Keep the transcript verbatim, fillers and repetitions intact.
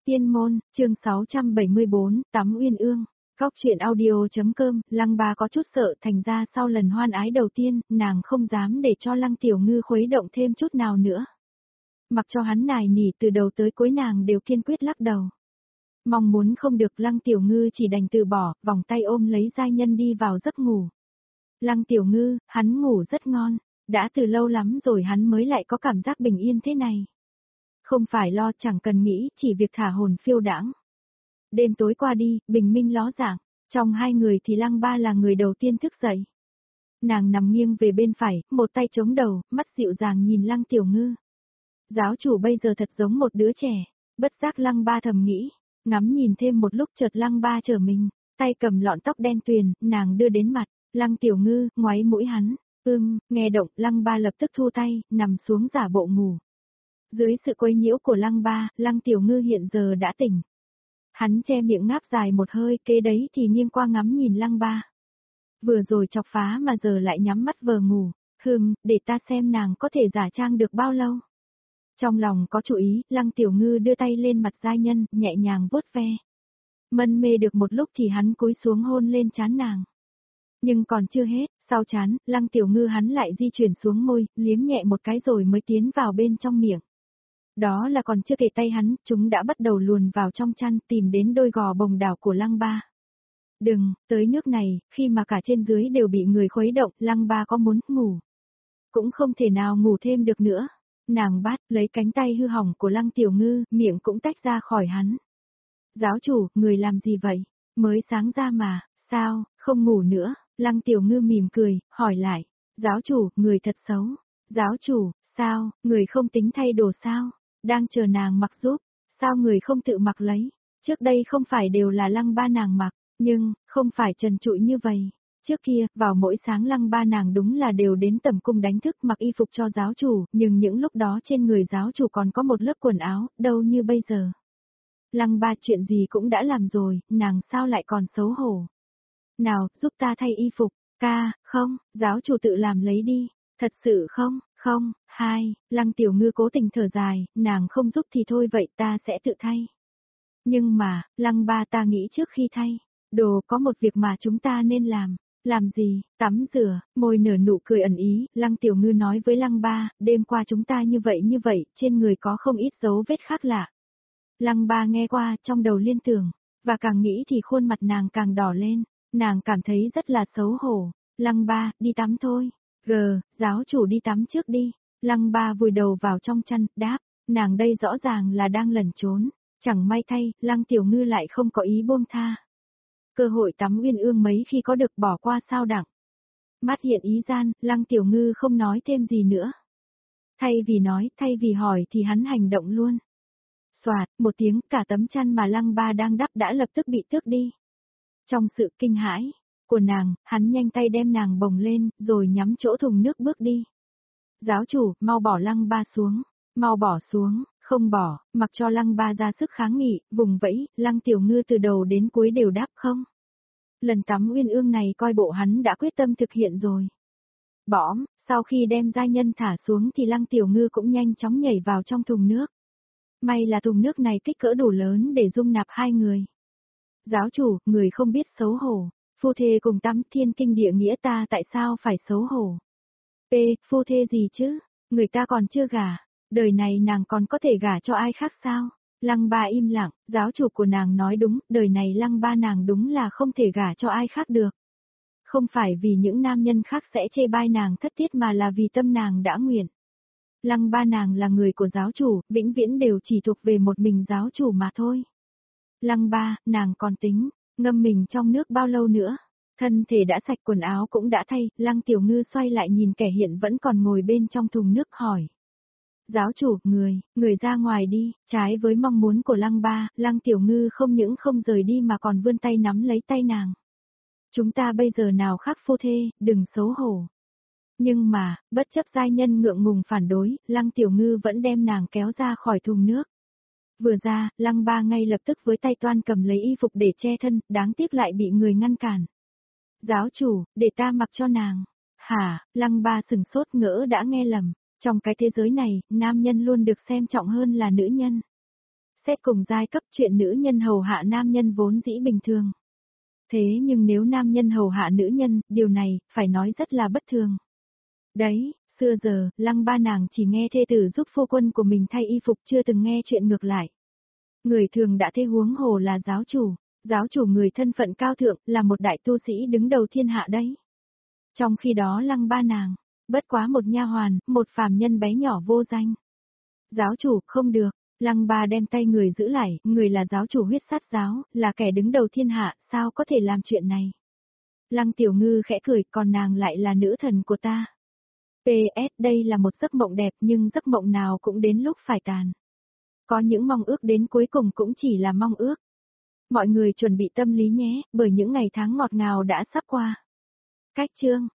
Tiên môn, chương sáu trăm bảy mươi bốn, Tắm Uyên Ương. Góc truyện audio.com, Lăng Ba có chút sợ, thành ra sau lần hoan ái đầu tiên, nàng không dám để cho Lăng Tiểu Ngư khuấy động thêm chút nào nữa. Mặc cho hắn nài nỉ từ đầu tới cuối, nàng đều kiên quyết lắc đầu. Mong muốn không được, Lăng Tiểu Ngư chỉ đành từ bỏ, vòng tay ôm lấy giai nhân đi vào giấc ngủ. Lăng Tiểu Ngư, hắn ngủ rất ngon, đã từ lâu lắm rồi hắn mới lại có cảm giác bình yên thế này. Không phải lo, chẳng cần nghĩ, chỉ việc thả hồn phiêu đãng. Đêm tối qua đi, bình minh ló dạng, trong hai người thì Lăng Ba là người đầu tiên thức dậy. Nàng nằm nghiêng về bên phải, một tay chống đầu, mắt dịu dàng nhìn Lăng Tiểu Ngư. Giáo chủ bây giờ thật giống một đứa trẻ, bất giác Lăng Ba thầm nghĩ, ngắm nhìn thêm một lúc chợt Lăng Ba trở mình, tay cầm lọn tóc đen tuyền, nàng đưa đến mặt, Lăng Tiểu Ngư, ngoáy mũi hắn, ưm, nghe động, Lăng Ba lập tức thu tay, nằm xuống giả bộ ngủ. Dưới sự quấy nhiễu của Lăng Ba, Lăng Tiểu Ngư hiện giờ đã tỉnh. Hắn che miệng ngáp dài một hơi, kế đấy thì nghiêng qua ngắm nhìn Lăng Ba. Vừa rồi chọc phá mà giờ lại nhắm mắt vờ ngủ, hừm, để ta xem nàng có thể giả trang được bao lâu. Trong lòng có chủ ý, Lăng Tiểu Ngư đưa tay lên mặt giai nhân, nhẹ nhàng vuốt ve. Mân mê được một lúc thì hắn cúi xuống hôn lên trán nàng. Nhưng còn chưa hết, sau trán, Lăng Tiểu Ngư hắn lại di chuyển xuống môi, liếm nhẹ một cái rồi mới tiến vào bên trong miệng. Đó là còn chưa kể tay hắn, chúng đã bắt đầu luồn vào trong chăn tìm đến đôi gò bồng đảo của Lăng Ba. Đừng, tới nước này, khi mà cả trên dưới đều bị người khuấy động, Lăng Ba có muốn ngủ. Cũng không thể nào ngủ thêm được nữa. Nàng bắt lấy cánh tay hư hỏng của Lăng Tiểu Ngư, miệng cũng tách ra khỏi hắn. Giáo chủ, người làm gì vậy? Mới sáng ra mà, sao, không ngủ nữa? Lăng Tiểu Ngư mỉm cười, hỏi lại. Giáo chủ, người thật xấu. Giáo chủ, sao, người không tính thay đồ sao? Đang chờ nàng mặc giúp, sao người không tự mặc lấy? Trước đây không phải đều là Lăng Ba nàng mặc, nhưng, không phải trần trụi như vậy. Trước kia, vào mỗi sáng Lăng Ba nàng đúng là đều đến tẩm cung đánh thức mặc y phục cho giáo chủ, nhưng những lúc đó trên người giáo chủ còn có một lớp quần áo, đâu như bây giờ. Lăng Ba chuyện gì cũng đã làm rồi, nàng sao lại còn xấu hổ? Nào, giúp ta thay y phục, ca, không, giáo chủ tự làm lấy đi, thật sự không, không, hai, Lăng Tiểu Ngư cố tình thở dài, nàng không giúp thì thôi vậy ta sẽ tự thay. Nhưng mà, Lăng Ba ta nghĩ trước khi thay, đồ có một việc mà chúng ta nên làm. Làm gì? Tắm rửa, môi nở nụ cười ẩn ý, Lăng Tiểu Ngư nói với Lăng Ba, đêm qua chúng ta như vậy như vậy, trên người có không ít dấu vết khác lạ. Lăng Ba nghe qua, trong đầu liên tưởng, và càng nghĩ thì khuôn mặt nàng càng đỏ lên, nàng cảm thấy rất là xấu hổ. Lăng Ba, đi tắm thôi. Gờ, giáo chủ đi tắm trước đi. Lăng Ba vùi đầu vào trong chăn, đáp, nàng đây rõ ràng là đang lẩn trốn, chẳng may thay, Lăng Tiểu Ngư lại không có ý buông tha. Cơ hội tắm Uyên Ương mấy khi có được bỏ qua sao đặng. Mắt hiện ý gian, Lăng Tiểu Ngư không nói thêm gì nữa. Thay vì nói, thay vì hỏi thì hắn hành động luôn. Soạt, một tiếng, cả tấm chăn mà Lăng Ba đang đắp đã lập tức bị tước đi. Trong sự kinh hãi của nàng, hắn nhanh tay đem nàng bồng lên, rồi nhắm chỗ thùng nước bước đi. Giáo chủ, mau bỏ Lăng Ba xuống, mau bỏ xuống, không bỏ, mặc cho Lăng Ba ra sức kháng nghị, vùng vẫy, Lăng Tiểu Ngư từ đầu đến cuối đều đáp không. Lần tắm Uyên Ương này coi bộ hắn đã quyết tâm thực hiện rồi. Bõm, sau khi đem giai nhân thả xuống thì Lăng Tiểu Ngư cũng nhanh chóng nhảy vào trong thùng nước. May là thùng nước này kích cỡ đủ lớn để dung nạp hai người. Giáo chủ, người không biết xấu hổ, phu thê cùng tắm thiên kinh địa nghĩa ta tại sao phải xấu hổ? P, phu thê gì chứ, người ta còn chưa gả, đời này nàng còn có thể gả cho ai khác sao? Lăng Ba im lặng, giáo chủ của nàng nói đúng, đời này Lăng Ba nàng đúng là không thể gả cho ai khác được. Không phải vì những nam nhân khác sẽ chê bai nàng thất tiết mà là vì tâm nàng đã nguyện. Lăng Ba nàng là người của giáo chủ, vĩnh viễn đều chỉ thuộc về một mình giáo chủ mà thôi. Lăng Ba, nàng còn tính, ngâm mình trong nước bao lâu nữa? Thân thể đã sạch quần áo cũng đã thay, Lăng Tiểu Ngư xoay lại nhìn kẻ hiện vẫn còn ngồi bên trong thùng nước hỏi. Giáo chủ, người, người ra ngoài đi, trái với mong muốn của Lăng Ba, Lăng Tiểu Ngư không những không rời đi mà còn vươn tay nắm lấy tay nàng. Chúng ta bây giờ nào khác phu thê, đừng xấu hổ. Nhưng mà, bất chấp giai nhân ngượng ngùng phản đối, Lăng Tiểu Ngư vẫn đem nàng kéo ra khỏi thùng nước. Vừa ra, Lăng Ba ngay lập tức với tay toan cầm lấy y phục để che thân, đáng tiếc lại bị người ngăn cản. Giáo chủ, để ta mặc cho nàng. Hả, Lăng Ba sừng sốt ngỡ đã nghe lầm. Trong cái thế giới này, nam nhân luôn được xem trọng hơn là nữ nhân. Xét cùng giai cấp chuyện nữ nhân hầu hạ nam nhân vốn dĩ bình thường. Thế nhưng nếu nam nhân hầu hạ nữ nhân, điều này, phải nói rất là bất thường. Đấy, xưa giờ, lăng ba nàng chỉ nghe thê tử giúp phu quân của mình thay y phục chưa từng nghe chuyện ngược lại. Người thường đã thế huống hồ là giáo chủ, giáo chủ người thân phận cao thượng, là một đại tu sĩ đứng đầu thiên hạ đấy. Trong khi đó lăng ba nàng, bất quá một nha hoàn, một phàm nhân bé nhỏ vô danh. Giáo chủ, không được, lăng ba đem tay người giữ lại, người là giáo chủ huyết sát giáo, là kẻ đứng đầu thiên hạ, sao có thể làm chuyện này. Lăng tiểu ngư khẽ cười, còn nàng lại là nữ thần của ta. pê ét đây là một giấc mộng đẹp nhưng giấc mộng nào cũng đến lúc phải tàn. Có những mong ước đến cuối cùng cũng chỉ là mong ước. Mọi người chuẩn bị tâm lý nhé, bởi những ngày tháng ngọt ngào đã sắp qua. Cách chương